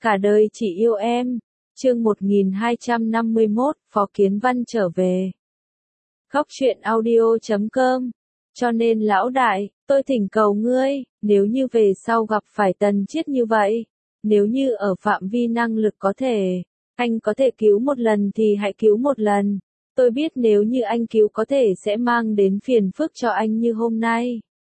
Cả đời chỉ yêu em. Chương 1251, Phó Kiến Văn trở về. Góc truyện audio.com. Cho nên lão đại, tôi thỉnh cầu ngươi, nếu như về sau gặp phải Tần Chiết như vậy, nếu như ở phạm vi năng lực có thể, anh có thể cứu một lần thì hãy cứu một lần. Tôi biết nếu như anh cứu có thể sẽ mang đến phiền phức cho anh như hôm nay.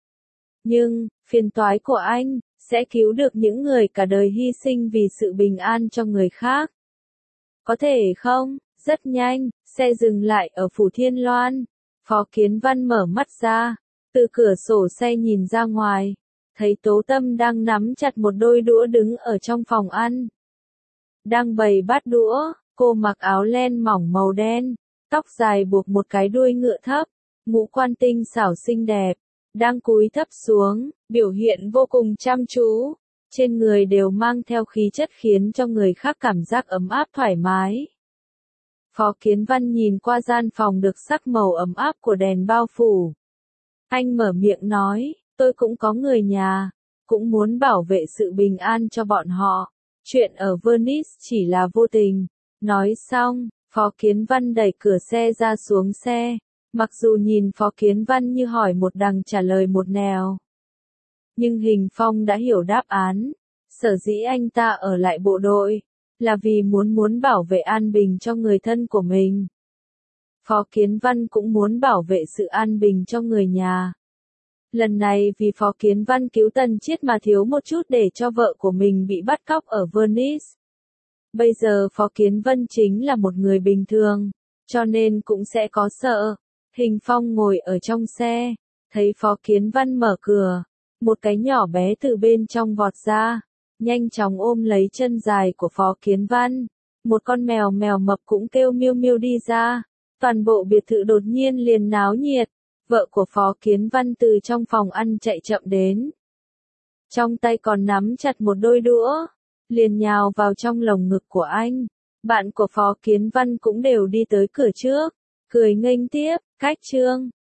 Nhưng, phiền toái của anh, sẽ cứu được những người cả đời hy sinh vì sự bình an cho người khác. Có thể không? Rất nhanh, xe dừng lại ở Phủ Thiên Loan. Phó Kiến Văn mở mắt ra, từ cửa sổ xe nhìn ra ngoài, thấy Tố Tâm đang nắm chặt một đôi đũa đứng ở trong phòng ăn. Đang bày bát đũa, cô mặc áo len mỏng màu đen, tóc dài buộc một cái đuôi ngựa thấp, ngũ quan tinh xảo xinh đẹp, đang cúi thấp xuống, biểu hiện vô cùng chăm chú, trên người đều mang theo khí chất khiến cho người khác cảm giác ấm áp thoải mái. Phó Kiến Văn nhìn qua gian phòng được sắc màu ấm áp của đèn bao phủ. Anh mở miệng nói, tôi cũng có người nhà, cũng muốn bảo vệ sự bình an cho bọn họ. Chuyện ở Venice chỉ là vô tình. Nói xong, Phó Kiến Văn đẩy cửa xe ra xuống xe. Mặc dù nhìn Phó Kiến Văn như hỏi một đằng trả lời một nẻo. Nhưng Hình Phong đã hiểu đáp án. Sở dĩ anh ta ở lại bộ đội, là vì muốn bảo vệ an bình cho người thân của mình. Phó Kiến Văn cũng muốn bảo vệ sự an bình cho người nhà. Lần này vì Phó Kiến Văn cứu Tần Chiết mà thiếu một chút để cho vợ của mình bị bắt cóc ở Venice. Bây giờ Phó Kiến Văn chính là một người bình thường, cho nên cũng sẽ có sợ. Hình Phong ngồi ở trong xe, thấy Phó Kiến Văn mở cửa, một cái nhỏ bé từ bên trong vọt ra, nhanh chóng ôm lấy chân dài của Phó Kiến Văn. Một con mèo mập cũng kêu miêu miêu đi ra, toàn bộ biệt thự đột nhiên liền náo nhiệt. Vợ của Phó Kiến Văn từ trong phòng ăn chạy chậm đến. Trong tay còn nắm chặt một đôi đũa, liền nhào vào trong lồng ngực của anh. Bạn của Phó Kiến Văn cũng đều đi tới cửa trước, cười nghênh tiếp, cách Trương,